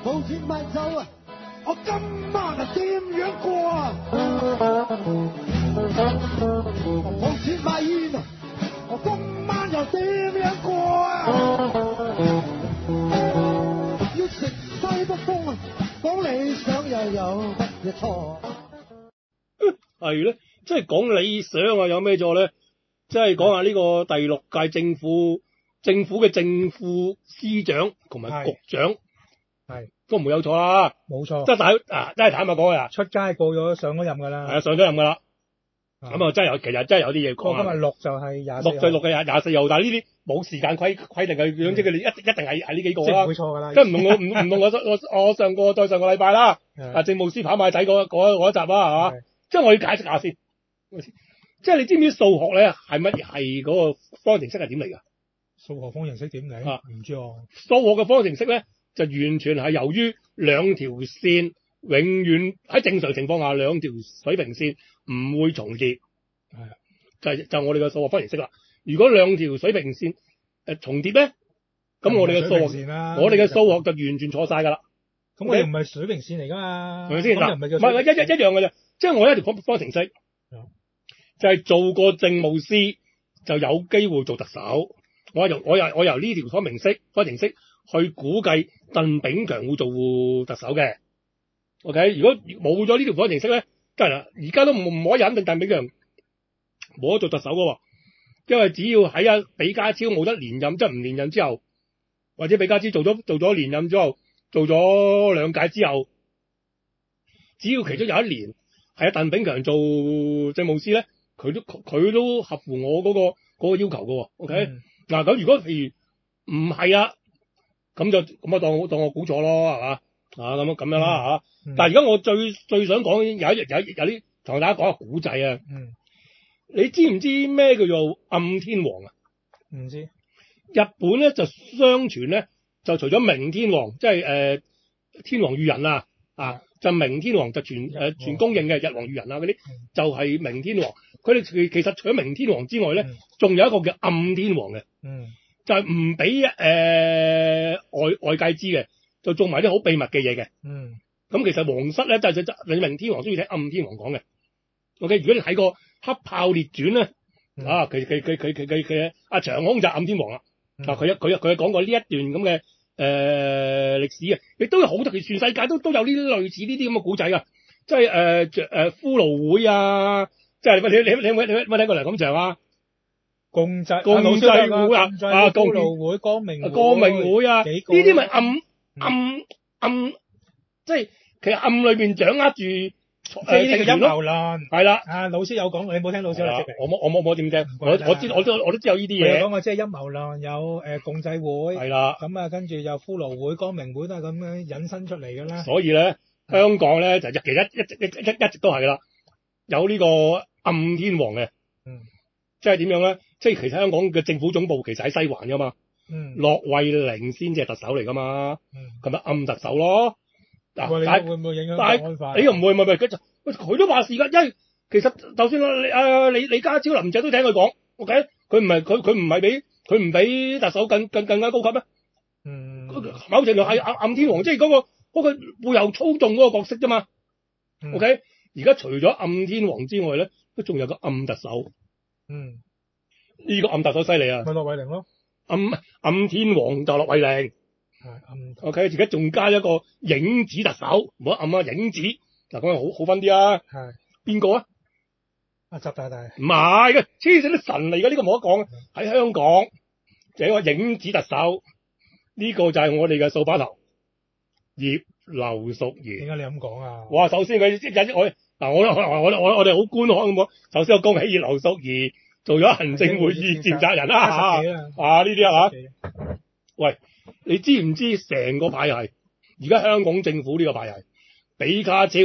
冇錢買酒啊！我今晚啊點樣過啊？冇錢買煙啊！我今晚又點樣過啊？要食西北風啊！講理想又有乜嘢錯？ 係咧，即係講理想啊，有咩錯咧？即係講下呢個第6屆政府嘅正副司長同埋局長， 係都唔會有錯啦。 冇錯， 真係坦白講啊， 出街過咗上咗任㗎啦。 係啊，上咗任㗎啦。咁啊，其實真係有啲嘢講。 今日6就係24號。 6就6嘅24號，但係呢啲冇時間規定嘅，總之佢哋一定係呢幾個啦。 即係唔會錯㗎啦。 即係唔同我上個禮拜啦，政務司跑馬仔嗰一集啦，係嘛？即係我要解釋下先。即係你知唔知數學咧係乜嘢？係嗰個方程式係點嚟㗎？ 數學方程式點嚟？唔知喎。 數學嘅方程式咧就完全係由於兩條線永遠喺正常情況下兩條水平線唔會重疊，就我哋嘅數學方程式啦。如果兩條水平線重疊咧，咁我哋嘅數學就完全錯晒㗎啦。 咁我哋唔係水平線嚟㗎嘛？ 係咪先？嗱， 唔係一樣嘅啫。即係我一條方程式，就係做過政務司就有機會做特首。我由呢條方程式去估計鄧炳強會做特首嘅。OK， 如果冇咗呢條方程式咧，梗係啦，而家都唔可以肯定鄧炳強冇得做特首㗎喎，因為只要喺比家超冇得連任，即係唔連任之後，或者比家超做咗連任之後，做咗2屆之後，只要其中有一年係鄧炳強做政務司咧，佢都合乎我嗰個要求㗎喎。OK，嗱咁如果譬如唔係啊，咁當我估錯咯，係嘛？咁樣啦嚇。但係而家我最想講有啲同大家講下古仔啊。你知唔知咩叫做暗天王啊？ 唔知。 日本咧就相傳咧，就除咗明天王，即係天皇裕仁啊，就明天王就全公認嘅日皇裕仁啊嗰啲，就係明天王。佢哋其實除咗明天王之外咧，仲有一個叫暗天王嘅，就係唔俾外界知嘅，就做埋啲好秘密嘅嘢嘅。咁其實皇室咧就你明天王中意聽暗天王講嘅。OK， 如果你睇過《黑豹列傳》咧，佢阿長空就係暗天王啦。佢講過呢一段咁嘅歷史啊，亦都有好多，全世界都有呢啲類似呢啲咁嘅古仔啊，即係骷髏會啊，即係你有冇聽過梁錦祥啊？ 共濟會啊， 骷髏會、光明會啊，呢啲咪暗，即係其實暗裏邊掌握住呢個陰謀論係啦。 老師有講，你冇聽老師嘅？ 我冇點聽，我都知有呢啲嘢。 講過即係陰謀論，有共濟會係啦， 咁啊跟住有骷髏會、光明會都係咁樣引申出嚟㗎啦。 所以咧，香港咧就其實一直都係啦，有呢個暗天王嘅。即係點樣咧？即係其實香港嘅政府總部其實喺西環㗎嘛。駱惠寧先至係特首嚟㗎嘛。咁咪暗特首咯。 但係會唔會影響國安法？ 你又唔會，佢都話事㗎，因為其實就算李家超、林鄭都聽佢講 ，OK， 佢唔俾特首更加高級咩？某程度係暗天王，即係嗰個背後操縱嗰個角色啫嘛。OK， 而家除咗暗天王之外咧，都仲有個暗特首。呢個暗特首犀利啊！ 咪駱惠寧咯。 暗天王就駱惠寧。OK， 而家仲加一個影子特首，唔好暗啊，影子嗱，咁樣好分啲啊。邊個啊？ 阿習大大。唔係嘅，黐線啲神嚟嘅，呢個冇得講。喺香港就係一個影子特首，呢個就係我哋嘅掃把頭葉劉淑儀。 點解你咁講啊？ 哇！首先佢我哋好官腔咁講，首先我恭喜葉劉淑儀做咗行政會議召集人啦嚇。呢啲係嘛？喂！你知唔知成個派系？而家香港政府呢個派系，比卡超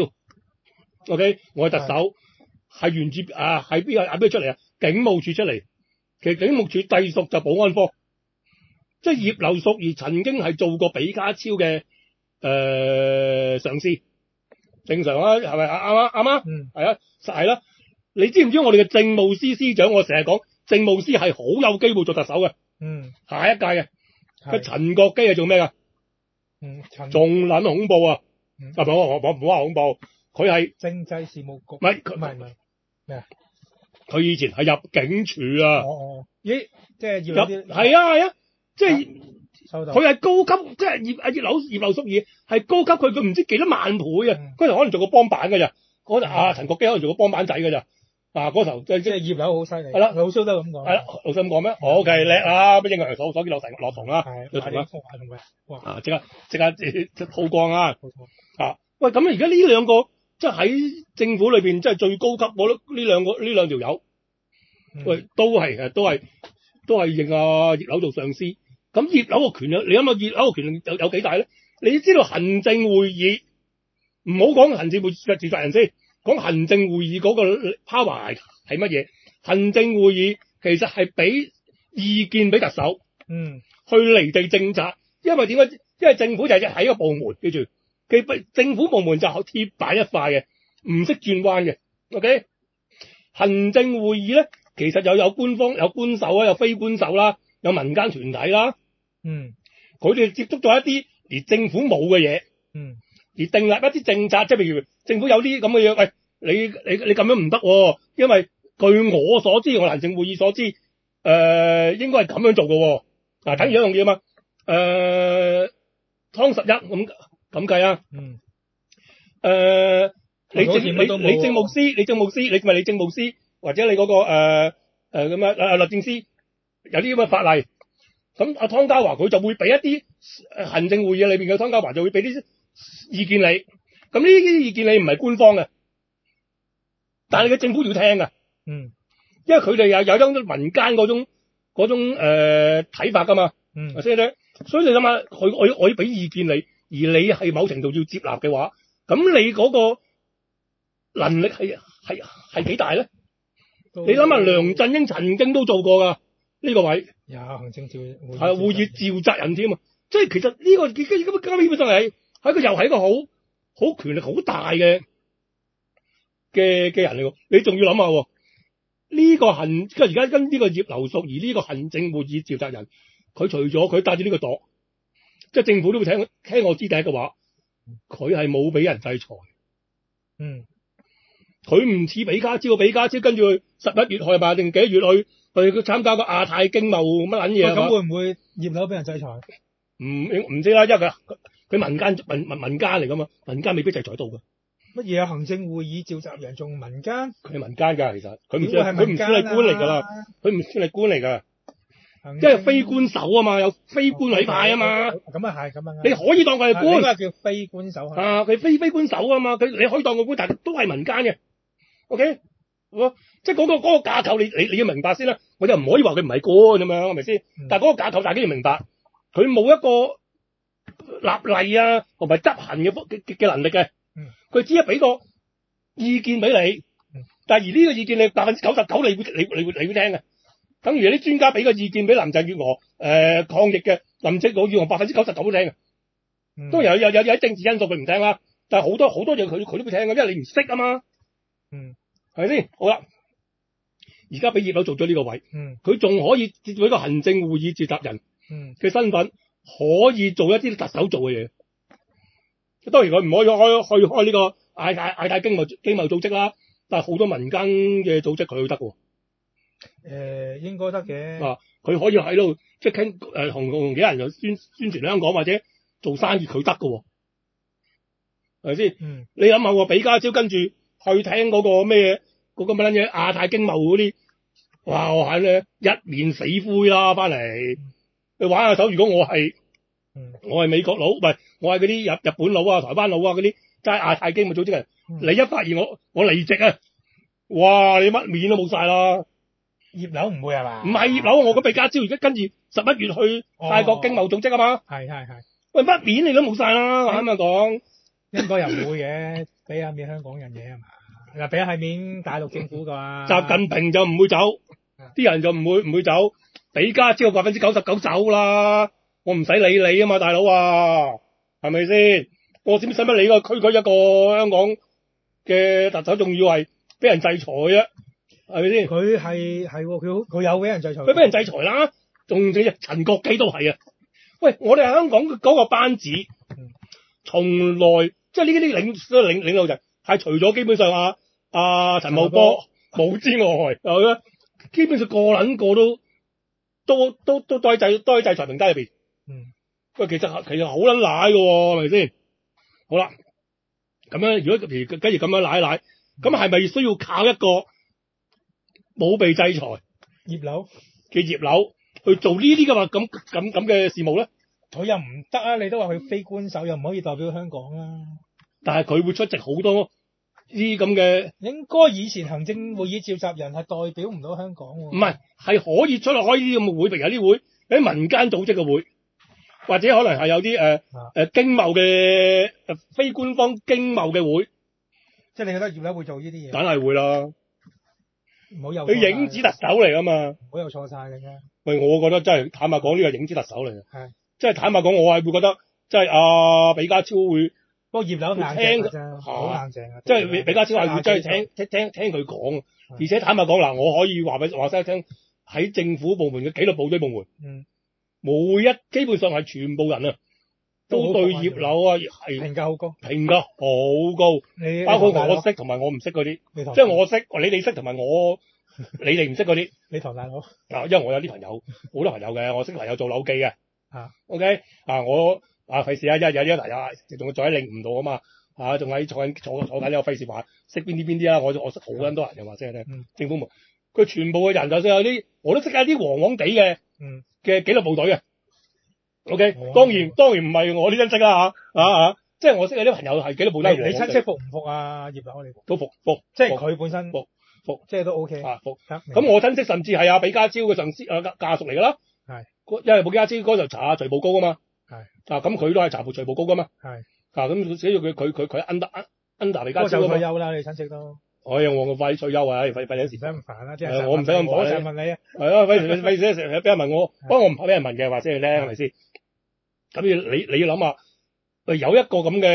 ，OK， 我係特首，係源自係邊個出嚟啊？警務處出嚟，其實警務處隸屬就保安科，即係葉劉淑儀曾經係做過比卡超嘅上司，正常啊，係咪啱啊？係啊，實係啦。你知唔知我哋嘅政務司司長？我成日講政務司係好有機會做特首嘅，下一屆嘅。佢陳國基係做咩㗎？ 仲撚恐怖啊！唔好話恐怖，佢係政制事務局， 唔係咩啊？ 佢以前係入境處啊。 咦，即係要有啲係啊，即係收到。 佢係高級，即係葉劉淑儀係高級，佢唔知幾多萬倍啊！嗰頭可能做個幫辦㗎咋，嗰頭陳國基可能做個幫辦仔㗎咋。嗰頭即係葉劉好犀利。 係啦， 老蘇都咁講。 係啦，老蘇咁講咩？OK 叻啦，乜英國人所見落同啦， 係同啦。 同佢。 哇！即刻曝光啊！喂，咁而家呢兩個即係喺政府裏邊即係最高級，我覺得呢兩條友，喂都係認葉劉做上司。咁葉劉個權力，你諗下葉劉個權力有幾大咧？你知道行政會議，唔好講行政會議嘅召集人先，講行政會議嗰個 power 係乜嘢？行政會議其實係俾意見俾特首，去釐定政策。因為點解？因為政府就係一個部門，記住，政府部門就係鐵板一塊嘅，唔識轉彎嘅。OK， 行政會議咧，其實有官方、有官手啦，有非官手啦，有民間團體啦。佢哋接觸咗一啲而政府冇嘅嘢，而訂立一啲政策，即係譬如政府有啲咁嘅嘢，喂，你咁樣唔得喎，因為據我所知，我行政會議所知，應該係咁樣做嘅喎。嗱，等於一樣嘢嘛，湯實一咁計啊，你政務司，你咪你政務司或者你嗰個咁律政司有啲咁嘅法例。咁阿湯家驊佢就會俾一啲行政會議裏邊嘅湯家驊就會俾啲意見你，咁呢啲意見你唔係官方嘅，但係你嘅政府要聽嘅，因為佢哋有種民間嗰種睇法噶嘛，所以你諗下，我要俾意見你，而你係某程度要接納嘅話，咁你嗰個能力係幾大咧？你諗下，梁振英曾經都做過噶呢個位。 有行政會議召集人添啊！即係其實呢個基本上係又係一個好權力好大嘅人嚟喎。你仲要諗下呢個而家跟呢個葉劉淑儀呢個行政會議召集人，佢除咗佢帶住呢個朵，即係政府都會聽我知第一嘅話，佢係冇俾人制裁。佢唔似比家超跟住去11月去吧定幾月去參加個亞太經貿乜撚嘢？ 咁會唔會葉劉俾人制裁？ 唔知啦，因為佢民間嚟噶嘛，民間未必制裁到㗎。 乜嘢行政會議召集人仲民間？ 佢係民間㗎，其實佢唔算係官嚟㗎啦，佢唔算係官嚟㗎，因為非官守啊嘛，有非官委派啊嘛。 咁啊係，咁啊你可以當佢係官， 應該叫非官守啊，佢非官守啊嘛，你可以當佢官，但係都係民間嘅。OK， 即係嗰個架構，你要明白先啦。我就唔可以話佢唔係官咁樣，係咪先？但係嗰個架構大家要明白，佢冇一個立例啊同埋執行嘅能力嘅。佢只係俾個意見俾你，但係而呢個意見你99%你會聽嘅。等於有啲專家俾個意見俾林鄭月娥抗疫嘅，林鄭月娥99%都聽嘅。當然有啲政治因素佢唔聽啦，但係好多嘢佢都會聽嘅，因為你唔識啊嘛。係咪先？好啦，而家俾葉劉做咗呢個位，佢仲可以做一個行政會議召集人嘅身份，可以做一啲特首做嘅嘢。當然佢唔可以開呢個亞太經貿組織啦，但係好多民間嘅組織佢都得嘅。 應該得嘅。 佢可以喺度即係傾同幾人就宣傳香港或者做生意，佢得嘅。係咪先？你諗下喎，比家超跟住去聽嗰個咩嗰個乜嘢亞太經貿嗰啲，哇！我係咧一面死灰啦，翻嚟你玩下手。如果我係美國佬，唔係我係嗰啲日本佬啊、台灣佬啊嗰啲揸亞太經貿組織嘅人，你一發現我離職啊，哇！你乜面都冇晒啦。 葉劉唔會係嘛？ 唔係葉劉，我個比家超而家跟住11月去泰國經貿組織啊嘛。 係。 喂，乜面你都冇晒啦，我啱啱講。 應該又唔會嘅，俾下面香港人嘢係嘛？嗱，俾下面大陸政府㗎。 習近平就唔會走，啲人就唔會走。比家超99%走啦，我唔使理你啊嘛，大佬啊，係咪先？我點使乜理個區區一個香港嘅特首，仲要係俾人制裁啊？係咪先？ 佢係佢有俾人制裁。 佢俾人制裁啦，仲陳國基都係啊。喂，我哋香港嗰個班子從來即係呢啲領導人係除咗基本上陳茂波冇之外，係咪？基本上個撚個都喺制裁名單入邊。喂，其實好撚賴嘅喎，係咪先？好啦，咁樣如果假如咁樣賴，咁係咪需要靠一個冇被制裁葉劉嘅葉劉去做呢啲咁嘅事務咧？ 佢又唔得啊！你都話佢非官守，又唔可以代表香港啦。 但係佢會出席好多呢啲咁嘅， 應該以前行政會議召集人係代表唔到香港喎。 唔係可以出嚟開呢啲咁嘅會，譬如有啲會，有啲民間組織嘅會，或者可能係有啲經貿嘅非官方經貿嘅會。 即係你覺得葉劉會做呢啲嘢？ 梗係會啦， 唔好有佢影子特首嚟㗎嘛。 唔好有錯晒嘅啫。 喂，我覺得真係坦白講，呢個影子特首嚟嘅。 係。 即係坦白講，我係會覺得，即係比家超會。 不過葉劉硬淨㗎啫，好硬淨啊！ 即係比家超係會真係聽佢講，而且坦白講嗱，我可以話俾大家聽，喺政府部門嘅紀律部隊部門，基本上係全部人啊，都對葉劉啊係評價好高， 好高，包括我識同埋我唔識嗰啲，即係我識，你哋識同埋你哋唔識嗰啲。 你唐大佬因為我有啲朋友，好多朋友嘅，我識朋友做樓記嘅，OK 我。費事有啲朋友仲喺領唔到啊嘛，仲喺坐緊呢個費事話識邊啲啦，我識好撚多人又話聲咧，政府門佢全部嘅人就算有啲我都識下啲黃黃地嘅紀律部隊嘅，OK 當然唔係我啲親戚啦即係我識有啲朋友係紀律部隊。 你親戚服唔服啊？葉劉你都服， 即係佢本身服， 即係都 OK 服。咁我親戚甚至係比家超嘅上司家屬嚟㗎啦，因為比家超嗰就查徐步高啊嘛。咁佢都係查徐步高噶嘛。咁所以佢 under 比家超就退休啦，你親戚都。 我快退休啊，費事。 唔使咁煩啦，即係我唔使咁煩。 我成日問你啊。 係啊，費事成日俾人問我，不過我唔怕俾人問嘅，話先你咧，係咪先？咁你要諗下，有一個咁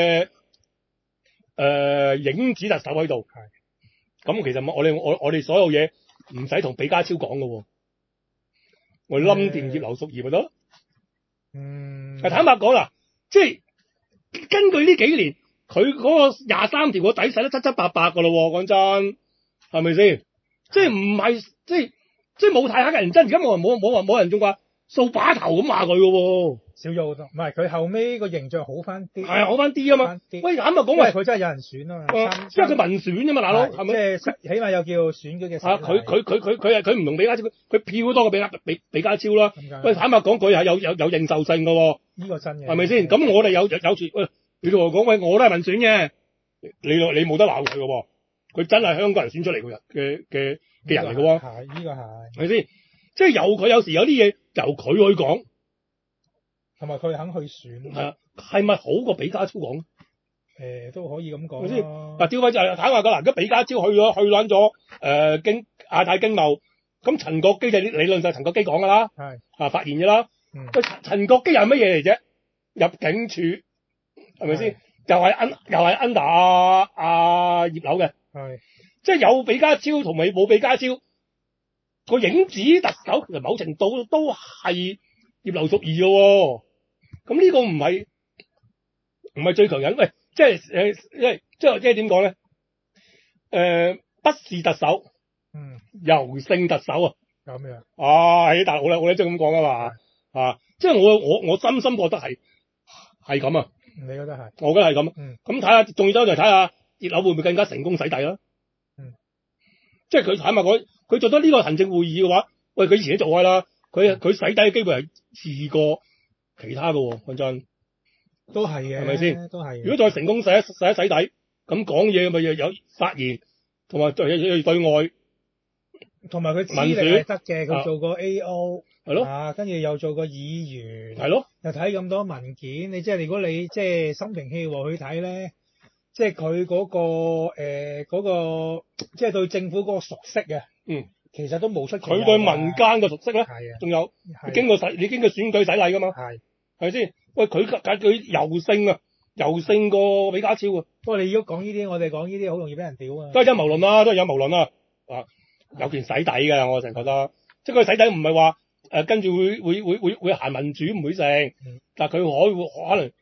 嘅影子特首喺度。咁其實我哋所有嘢唔使同比家超講噶喎，我冧掂葉劉淑儀咪得。坦白講啦，即係根據呢幾年佢嗰個23條個底使得七七八八噶咯，講真係咪先？即係唔係即係冇太黑嘅人真，而家冇人仲話掃把頭咁話佢喎， 少咗好多。唔係佢後尾個形象好翻啲， 係好翻啲啊嘛。喂，坦白講話佢真係有人選啊嘛， 因為佢民選啫嘛，大佬係咪？ 即係起碼有叫選舉嘅。 佢唔同比家超，佢票多過比家超啦。喂，坦白講，佢係有認受性噶。 呢個真嘅係咪先？咁我哋有喂，你同我講喂，我都係民選嘅，你冇得鬧佢噶。佢真係香港人選出嚟嘅人嚟嘅喎。 係呢個係咪先？即係佢有時有啲嘢由佢去講， 同埋佢肯去選。 係咪好過比家超講？ 都可以咁講。 先嗱，調翻就係坦白講嗱，而家比家超去撚咗亞太經貿，咁陳國基就理論上陳國基講㗎啦，發言嘅啦。喂，陳國基係乜嘢嚟啫？入境處係咪先？又係 under 葉劉嘅，即係有比家超同埋冇比家超個影子特首，其實某程度都係葉劉淑儀嘅喎。咁呢個唔係最強人，喂，即係點講咧？不是特首，柔性特首啊！ 有咩啊？ 喺大陸我即係咁講啊嘛，即係我真心覺得係咁啊！ 你覺得係？ 我覺得係咁。咁睇下，仲要就睇下葉劉會唔會更加成功洗底啦？即係佢坦白講，佢做得呢個行政會議嘅話，喂，佢以前都做開啦，佢洗底嘅機會係遲過其他嘅喎，講真。 都係嘅， 係咪先？ 都係。如果再成功洗底，咁講嘢咪有發言，同埋對外， 同埋佢資歷係得嘅，佢做過 AO 係咯， 跟住又做過議員係咯， 又睇咁多文件，你即係如果你即係心平氣和去睇咧，即係佢嗰個即係對政府嗰個熟悉嘅，其實都無出奇。 佢對民間嘅熟悉咧， 係啊， 仲有你經過選舉洗禮㗎嘛，係咪先？喂，佢柔性過比家超啊！ 不過你如果講呢啲，我哋講呢啲好容易俾人屌啊！ 都係陰謀論啦，有權洗底㗎，我成日覺得，即係佢洗底唔係話跟住會行民主唔會成，但係佢可能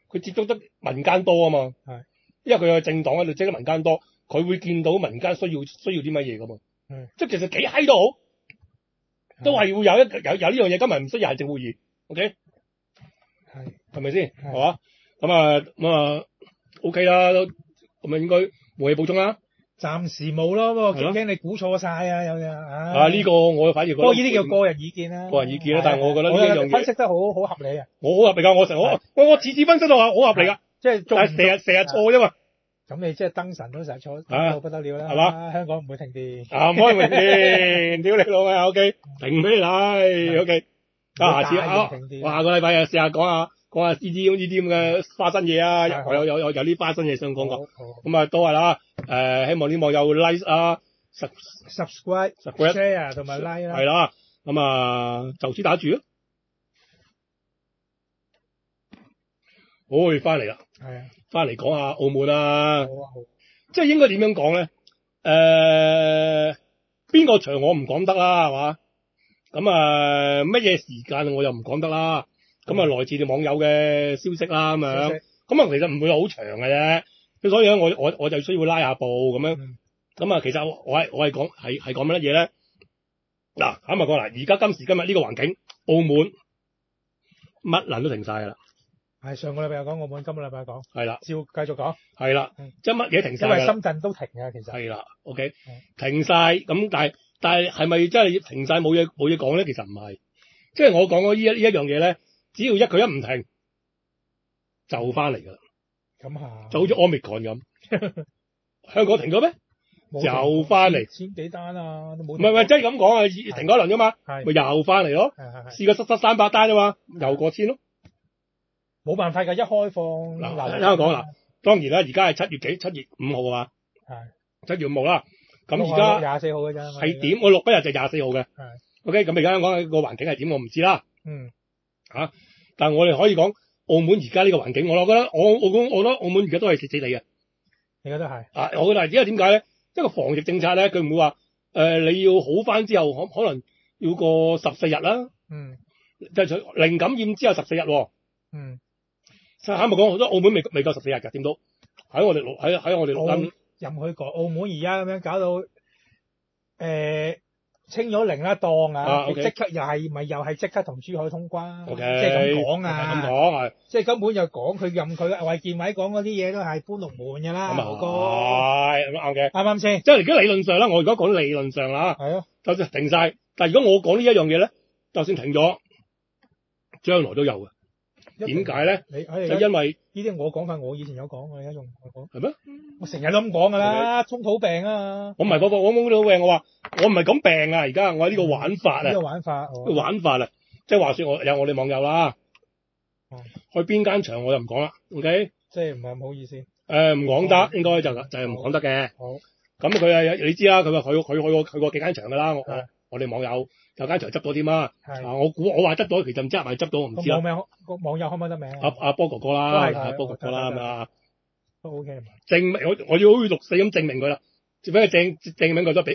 佢接觸得民間多啊嘛。 係， 因為佢有政黨喺度，即係民間多，佢會見到民間需要啲乜嘢噶嘛。即係其實幾閪都好，都係會有呢樣嘢。今日唔需要行政會議 ，OK？ 係咪先？係嘛？咁啊 OK 啦，咁啊應該冇嘢補充啦。 暫時冇咯，不過驚你估錯晒啊！有嘢呢個我反而覺得，不過呢啲叫個人意見啦。 個人意見啦，但係我覺得呢一樣嘢分析得好合理啊！ 我好合理㗎，我次次分析都話好合理㗎， 即係但係成日錯啫嘛。 咁你即係燈神都成日錯，到不得了啦， 係嘛？ 香港唔會停電。 唔可以停電，屌你老味 ，OK， 停俾你睇 ，OK。下次下個禮拜試下講下呢啲咁嘅花生嘢啊，有啲花生嘢想講講。咁啊都係啦，希望啲網友 like 啊 subscribe、share 同埋 like 啦。 係啦，咁啊就此打住咯。翻嚟啦。係啊。翻嚟講下澳門啦。好。即係應該點樣講咧？邊個場我唔講得啦，係嘛？咁乜嘢時間我又唔講得啦。咁來自啲網友嘅消息啦，咁樣。咁其實唔會好長嘅啫。咁所以咧，我就需要拉下步咁樣。咁其實我係講乜嘢咧？嗱，啱啱講啦，而家今時今日呢個環境，澳門乜撚都停晒㗎啦。係上個禮拜有講澳門，今個禮拜講。 係啦， 照繼續講。 係啦，即係乜嘢停晒？ 因為深圳都停㗎，其實。 係啦 ，OK， 停晒咁，但係係咪真係停晒冇嘢講咧？其實唔係，即係我講嗰呢一樣嘢咧，只要佢一唔停，就翻嚟㗎啦。咁就好似 Omicron 咁，香港停咗咩？又翻嚟。千幾單啊，都冇。唔係，即係咁講啊，停咗一輪啫嘛，咪又翻嚟咯。試過失300單啫嘛，又過千咯。 冇辦法㗎，一開放嗱，聽我講啦，當然啦，而家係7月5號啊嘛，係7月5號啦。咁而家 24號㗎咋， 係點？我錄嗰日就24號嘅。OK， 咁而家香港個環境係點？我唔知啦。但係我哋可以講澳門而家呢個環境，我覺得澳門而家都係死死地嘅。 而家都係。 我覺得，因為點解咧？一個防疫政策咧，佢唔會話你要好翻之後，可能要過14日啦。就係零感染之後14日喎。坦白講，好多澳門未夠14日㗎，點都喺我哋錄音。 任佢講，澳門而家咁樣搞到清咗零啦檔啊，即刻又係即刻同珠海通關，即係咁講啊， 咁講係，即係根本就講佢任佢衛健委講嗰啲嘢都係搬龍門㗎啦，豪哥係啱嘅， 啱唔啱先？ 即係而家理論上啦，我而家講理論上啦，係啊，就算停晒，但係如果我講呢一樣嘢咧，就算停咗，將來都有嘅。點解咧？就因為呢啲我講法，我以前有講，我而家用我講。 係咩？ 我成日都咁講㗎啦，衝土病啊！ 我唔係我冇土病，我話我唔係講病啊，而家我係呢個玩法啊。 呢個玩法。 玩法啊！即係話說我哋網友啦，去邊間場我就唔講啦。OK。 即係唔係唔好意思。 唔講得，應該就係唔講得嘅。好。咁佢你知啦，佢話佢去過幾間場㗎啦。我哋網友。有間場執到添啊！我話執到，其實唔知係咪執到，我唔知啊。 個網友可唔可以得名？ 阿波哥哥啦，波哥哥啦咁啊。 都 OK。 證明我要好似6-4咁證明佢啦，只俾佢證明佢都俾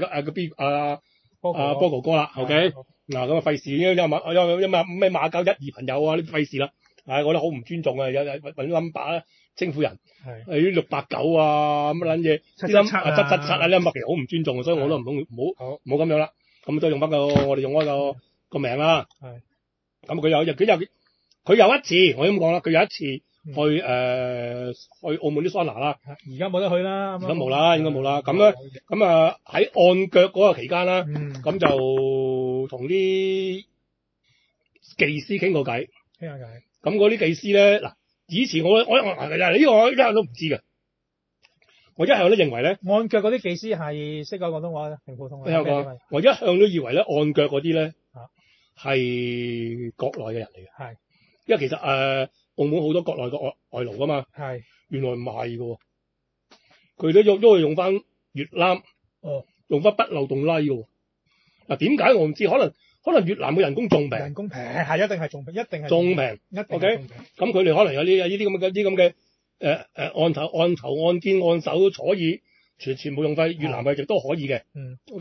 波哥哥啦。OK。嗱咁啊費事，因為咩馬交1-2朋友啊，呢啲費事啦。我覺得好唔尊重啊！有揾 number 啦，稱呼人。係。啲689啊，乜撚嘢？啲777啊，呢 number 其實好唔尊重，所以我都唔好咁樣啦。咁都用翻我哋用開個名啦。係。咁佢有一次，我咁講啦，佢有一次去澳門啲桑拿啦。 而家冇得去啦。 而家冇啦，應該冇啦。咁咧，咁喺按腳嗰個期間啦，咁就同啲技師傾過偈。傾下偈。咁嗰啲技師咧，嗱，以前我呢個我一向都唔知嘅。我一向都認為咧， 按腳嗰啲技師係識講廣東話定普通話？ 我一向都以為咧，按腳嗰啲咧係國內嘅人嚟嘅。係，因為其實澳門好多國內嘅外勞噶嘛。係，原來唔係㗎喎，佢都會用翻越南，用翻不漏洞拉㗎喎。嗱，點解我唔知？可能越南嘅人工仲平。 人工平係一定係仲平，一定係仲平。OK，咁佢哋可能有呢啲咁嘅。按頭按肩按手坐椅，全部用翻越南嘅亦都可以嘅。OK，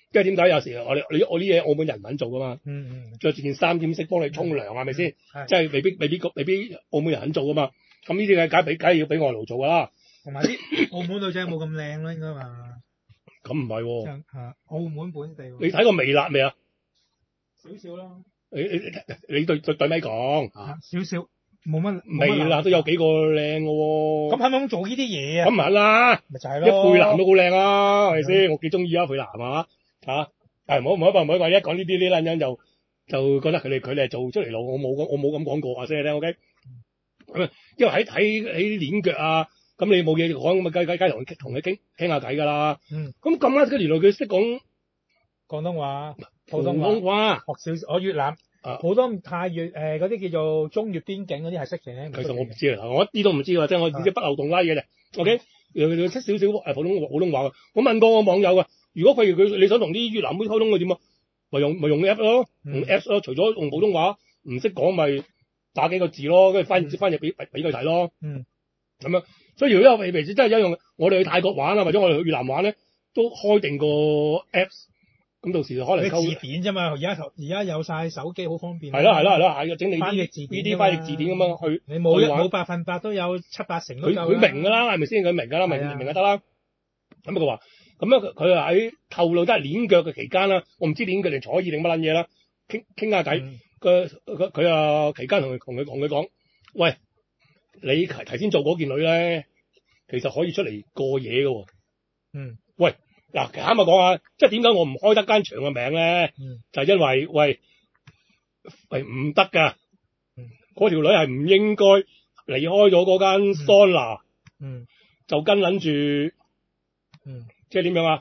因為點解有時我啲嘢澳門人唔肯做噶嘛，着住件衫點識幫你沖涼係咪先？即係未必澳門人肯做噶嘛。咁呢啲梗係要俾外勞做噶啦。 同埋啲澳門女仔冇咁靚啦，應該嘛？ 咁唔係喎， 澳門本地喎。 你睇過微辣未啊？ 少少啦。 你對咪講少少，冇乜。 微辣都有幾個靚嘅喎。 咁係咪咁做呢啲嘢啊？ 咁唔係啦， 咪就係咯。 一佩蘭都好靚啊，係咪先？我幾中意啊佩蘭啊嚇。唔好話一講呢啲撚樣就覺得佢哋係做出嚟路，我冇咁講過話先你聽 OK。因為喺鏈腳啊。咁你冇嘢講，咁咪梗同佢傾下偈㗎啦。咁咁啱，原來佢識講廣東話、 普通話， 學少我越南好多泰越嗰啲叫做中越邊境嗰啲係識嘅。 其實我唔知啊，我一啲都唔知喎，即係我只不漏洞拉嘢啫。OK，佢識少少普通話嘅。我問過我網友㗎，如果譬如你想同啲越南妹溝通佢點啊？咪用 app 咯，用 apps 咯。除咗用普通話唔識講，咪打幾個字咯，跟住翻譯俾佢睇咯。咁樣。所以如果有譬如真係一樣，我哋去泰國玩啊，或者我哋去越南玩咧，都開定個 Apps， 咁到時可能溝字典啫嘛。而家有晒手機，好方便。 係啦，整你翻譯字典呢啲翻譯字典咁樣去。 你冇100%都有7-8成都夠啦。 佢明㗎啦，係咪先？佢明㗎啦，明就得啦。咁佢話咁樣佢喺透露都係鏈腳嘅期間啦，我唔知鏈腳定坐椅定乜撚嘢啦，傾下偈。佢期間同佢講，喂。你頭先做嗰件女咧，其實可以出嚟過夜嘅喎。喂，嗱，啱啱講下，即係點解我唔開得間場嘅名咧？就係因為喂唔得㗎。嗰條女係唔應該離開咗嗰間桑拿，就跟撚住，即係點樣啊？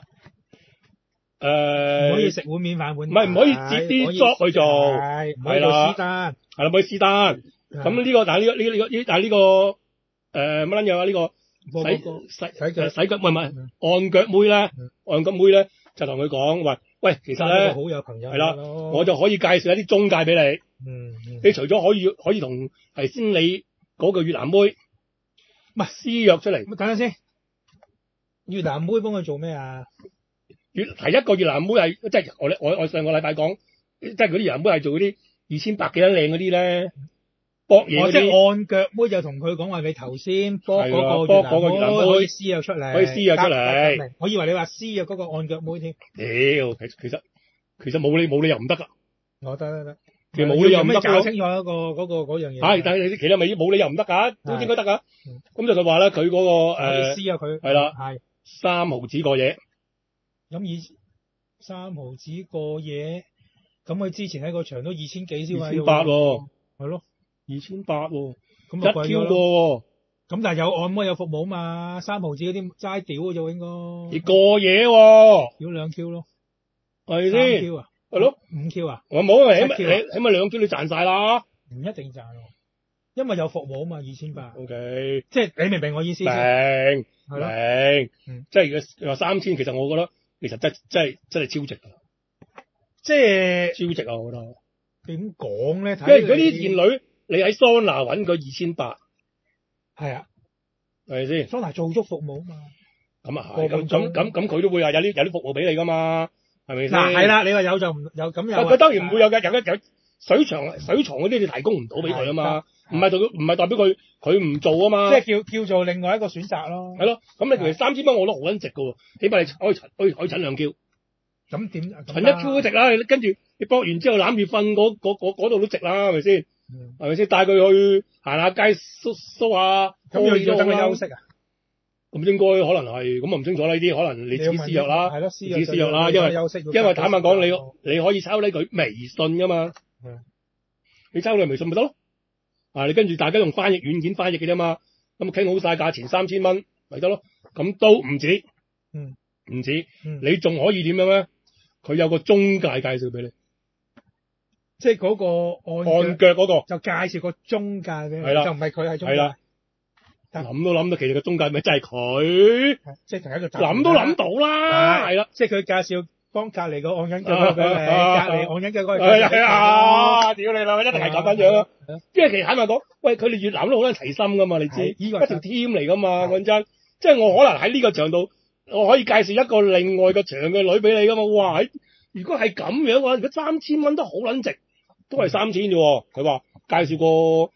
唔可以食碗面反碗。 唔可以接啲 job 去做， 係啦， 係啦，唔可以私單。咁呢個，但係呢個乜撚嘢啊？呢個洗腳，唔係按腳妹咧，按腳妹咧就同佢講，喂，其實咧好有朋友係啦，我就可以介紹一啲中介俾你。你除咗可以同係先你嗰個越南妹，私約出嚟。 等陣先，越南妹幫佢做咩啊？ 係一個越南妹係，即係我上個禮拜講，即係嗰啲越南妹係做嗰啲2800幾靚嗰啲咧。搏嘢即係按腳妹就同佢講話，你頭先搏嗰個越南妹可以私約出嚟，我以為你話私約嗰個按腳妹添。 其實冇理由唔得㗎。 我得。 其實冇理由唔得㗎。 搞清楚嗰樣嘢。 係，但係其實咪冇理由唔得㗎，都應該得㗎。咁就佢話咧，佢嗰個私約佢係啦，3毫子過夜。 咁3毫子過夜，咁佢之前喺個場都2000幾先喎。 2800喎。 係咯。 2800喎， 咁就貴咗咯。咁但係有按摩有服務嘛，3毫子嗰啲齋屌嘅啫應該。 你過夜喎， 屌2 Q 咯， 係先。 3 Q 啊？ 係咯 ，5 Q 啊？ 我冇，起碼2 Q 你賺晒啦。 唔一定賺喎，因為有服務啊嘛，2800。 OK， 即係你明唔明我意思先？ 明。即係佢話3000，其實我覺得其實真係超值㗎。 即係超值啊！我覺得。 點講咧？ 因為嗰啲健女。你喺桑拿揾佢2800， 係啊， 係咪先？ 桑拿做足服務啊嘛， 咁啊係，咁佢都會話有啲服務俾你噶嘛，係咪先？ 嗱係啦，你話有就唔有咁有。 佢當然唔會有嘅，有水床嗰啲你提供唔到俾佢啊嘛，唔係代表佢唔做啊嘛， 即係叫做另外一個選擇咯。 係咯，咁你其實3000蚊我都好撚值㗎喎，起碼你可以診2 Q。 咁點？ 診1 Q 都值啦，跟住你搏完之後攬住瞓嗰度都值啦，係咪先？係咪先？帶佢去行下街梳下， 咁要等佢休息啊？ 咁應該可能係，咁我唔清楚呢啲，可能你自己私約啦， 係咯， 自己私約啦，因為坦白講，你可以抽呢佢微信噶嘛，你抽你微信咪得咯，你跟住大家用翻譯軟件翻譯嘅啫嘛，咁傾好晒價錢3000蚊咪得咯，咁都唔止，唔止，你仲可以點樣咧？佢有個中介介紹俾你。 即係嗰個按腳嗰個， 就介紹個中介俾你， 係啦， 就唔係佢係中介。 係啦，諗都諗到，其實個中介咪真係佢， 即係喺度諗都諗到啦，係啦， 即係佢介紹幫隔離個按緊腳嗰個俾你，隔離按緊腳嗰個。 係啊，屌你啦，一定係咁樣樣。因為其實坦白講，喂，佢哋越南都好撚齊心噶嘛，你知，一條 team 嚟噶嘛，講真，即係我可能喺呢個場度我可以介紹一個另外嘅場嘅女俾你噶嘛。哇！如果係咁樣嘅話，如果3000蚊都好撚值，都係3000啫喎。佢話介紹個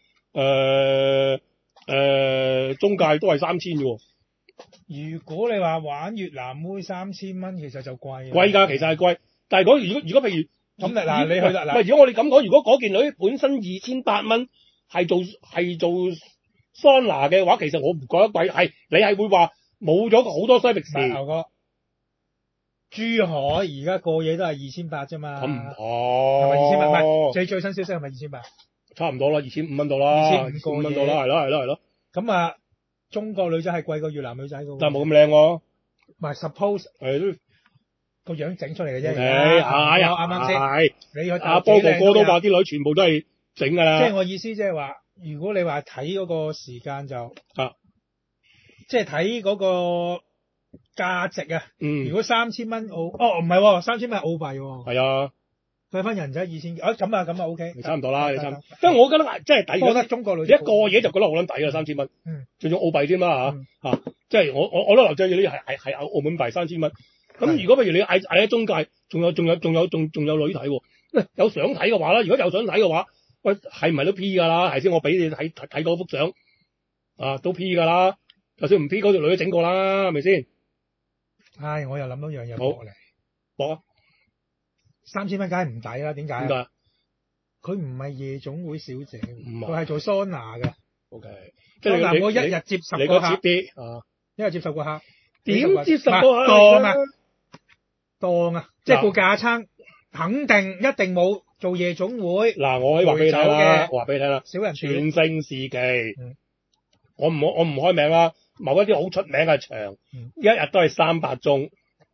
中介都係3000啫喎。 如果你話玩越南妹3000蚊，其實就貴。 貴㗎，其實係貴。但係如果譬如咁嗱，你去啦嗱。 如果我哋咁講，如果嗰件女本身2800蚊係做桑拿嘅話，其實我唔覺得貴。係你係會話冇咗好多西域士。 牛哥，珠海而家過夜都係2800啫嘛。 咁唔係咪2800？唔係最新消息係咪2800？ 差唔多啦，2500蚊到啦，2500蚊到啦，係咯。咁啊，中國女仔係貴過越南女仔㗎喎。 但係冇咁靚喎。 唔係 suppose 係個樣整出嚟嘅啫。 啱啱先。 係。 你阿波哥哥都話啲女全部都係整㗎啦。 即係我意思，即係話，如果你話睇嗰個時間就即係睇嗰個價值啊。如果3000蚊澳，唔係喎，3000蚊澳幣喎。 係啊。 計翻人仔2000，咁啊 OK。 差唔多啦，你差唔多。因為我覺得即係抵。 我覺得中國女一個嘢就覺得好撚抵啦，3000蚊。仲要澳幣添啦嚇。即係我都留意呢係澳門幣3000蚊。咁如果譬如你嗌喺中介，仲有女睇喎。有相睇嘅話啦，如果有相睇嘅話，喂係唔係都 P 㗎啦？係先，我俾你睇嗰幅相都 P 㗎啦。就算唔 P 嗰條女都整過啦，係咪先？ 唉，我又諗到樣嘢搏嚟。 搏啊 ！3000蚊梗係唔抵啦，點解？ 點解？ 佢唔係夜總會小姐， 佢係做桑拿嘅。 OK， 即係我一日接10個客，一日接10個客， 點接10個客？ 當啊！即係個架撐，肯定一定冇做夜總會。 嗱，我可以話俾你聽啦，我話俾你聽啦， 小人全盛時期，我唔開名啦。某一啲好出名嘅場，一日都係300宗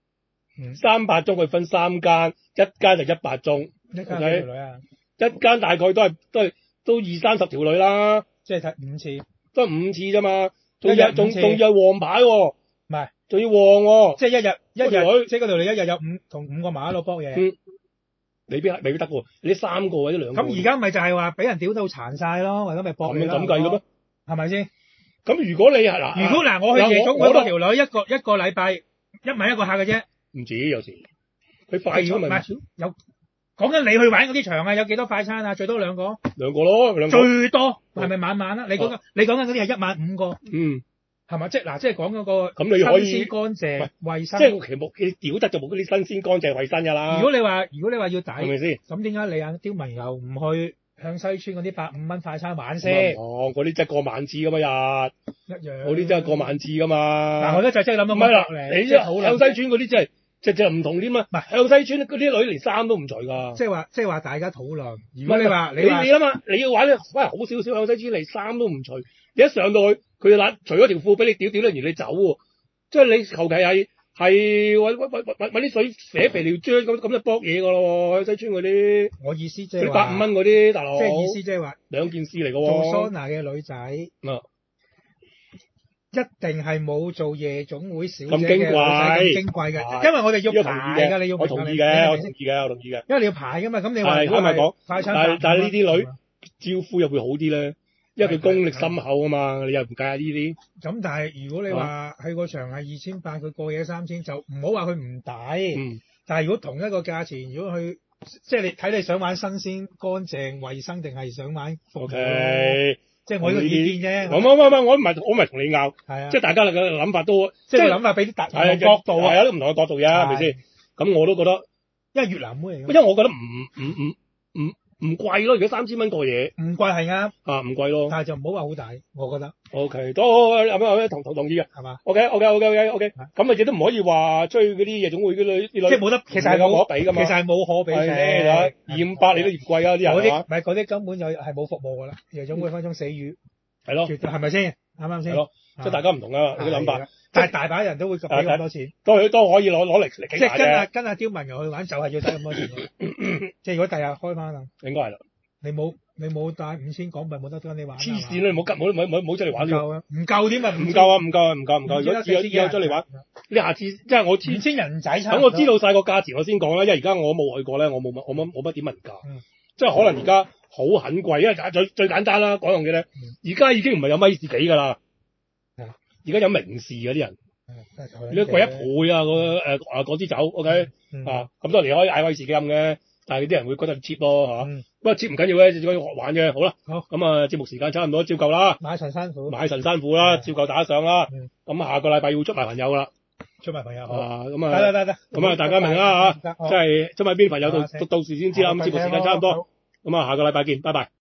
，300宗佢分3間，一間就100宗， 一間幾條女啊？ 一間大概都20-30條女啦， 即係睇5次， 都係5次啫嘛，仲要旺牌喎， 唔係， 仲要旺喎， 即係一日，即係嗰條女一日有5個馬喺度搏嘢， 未必得喎，你3個或者2個。 咁而家咪就係話俾人屌到殘晒咯，或者咪搏你咯， 咁計嘅咩？ 係咪先？ 咁如果你係如果我去夜總會嗰條女一個禮拜一個客嘅啫， 唔止有時佢快餐咪有講緊你去玩嗰啲場啊，有幾多快餐啊？最多2個咯， 最多係咪晚晚啊？你講緊嗰啲係1晚5個，係咪？即係講嗰個咁你可以新鮮乾淨衞生， 即係其實你屌得就冇嗰啲新鮮乾淨衞生㗎啦。 如果你話要抵， 係咪先？ 咁點解你阿刁文又唔去向西村嗰啲150蚊快餐玩先？ 嗰啲真係過萬次㗎嘛日， 一樣嗰啲真係過萬次㗎嘛。 嗱，我咧就真係諗到唔係啦，你即係向西村嗰啲真係隻唔同啲嘛。唔係向西村嗰啲女連衫都唔除㗎。 即係話大家討論。如果你話你諗下，你要玩咧，反而好少少向西村嚟衫都唔除，你一上到去佢就除咗條褲俾你屌得完你走喎。即係你求其係揾啲水寫肥條漿咁就搏嘢㗎咯，向西村嗰啲。 我意思即係話 150蚊嗰啲大佬。 即係意思即係話兩件事嚟㗎喎。 做桑拿嘅女仔，一定係冇做夜總會小姐嘅女仔咁矜貴嘅，因為我哋要排㗎，你要我同意嘅，我同意嘅。 因為你要排㗎嘛，咁你話如果係講快餐， 但係呢啲女招呼又會好啲咧，因為佢功力深厚啊嘛，你又唔計下呢啲。 咁但係如果你話去個場係2800，佢過夜3000，就唔好話佢唔抵。但係如果同一個價錢，如果佢即係你睇你想玩新鮮、乾淨、衞生，定係想玩服務？OK，即係我呢個意見啫。 我唔係同你拗，即係大家嘅諗法都即係諗法俾啲唔同角度啊， 有啲唔同嘅角度嘅，係咪先？咁我都覺得， 因為越南妹嚟嘅， 因為我覺得唔貴咯，如果3000蚊過夜， 唔貴係啱唔貴咯， 但係就唔好話好大，我覺得。 OK，都同意嘅，係嘛 ？OK，咁咪亦都唔可以話追嗰啲夜總會嗰啲女，即係冇得，其實係冇可比噶嘛。其實係冇可比嘅，200你都嫌貴啊啲人係嘛？唔係嗰啲根本就係冇服務噶啦，夜總會分鐘死魚，係咯，係咪先？啱啱先？係咯，即係大家唔同啊啲諗法。但係大把人都會俾咁多錢，都可以攞嚟即係跟阿刁文柔去玩，就係要使咁多錢。即係如果第日開翻啦，應該係啦。你冇帶5000港幣冇得跟你玩。黐線啦！冇出嚟玩。唔夠點啊？唔夠啊！唔夠。如果以後出嚟玩，你下次即係我5000人仔等我知道晒個價錢我先講啦，因為而家我冇去過咧，我冇乜點問價。即係可能而家好很貴，因為最簡單啦，講樣嘢咧，而家已經唔係有米士幾㗎啦。而家有名士嗰啲人， 你都貴1倍啊！嗰支酒，OK 啊，咁多年可以嗌威士忌飲嘅，但係啲人會覺得 cheap 咯嚇。不過 cheap 唔緊要嘅，最緊要學玩嘅。好啦，咁啊節目時間差唔多，照夠啦。 買神山虎啦，照夠打上啦。咁下個禮拜要出埋朋友啦。 出埋朋友咁啊， 得， 咁啊大家明啦嚇，即係出埋邊朋友到時先知啦。咁節目時間差唔多，咁啊下個禮拜見，拜拜。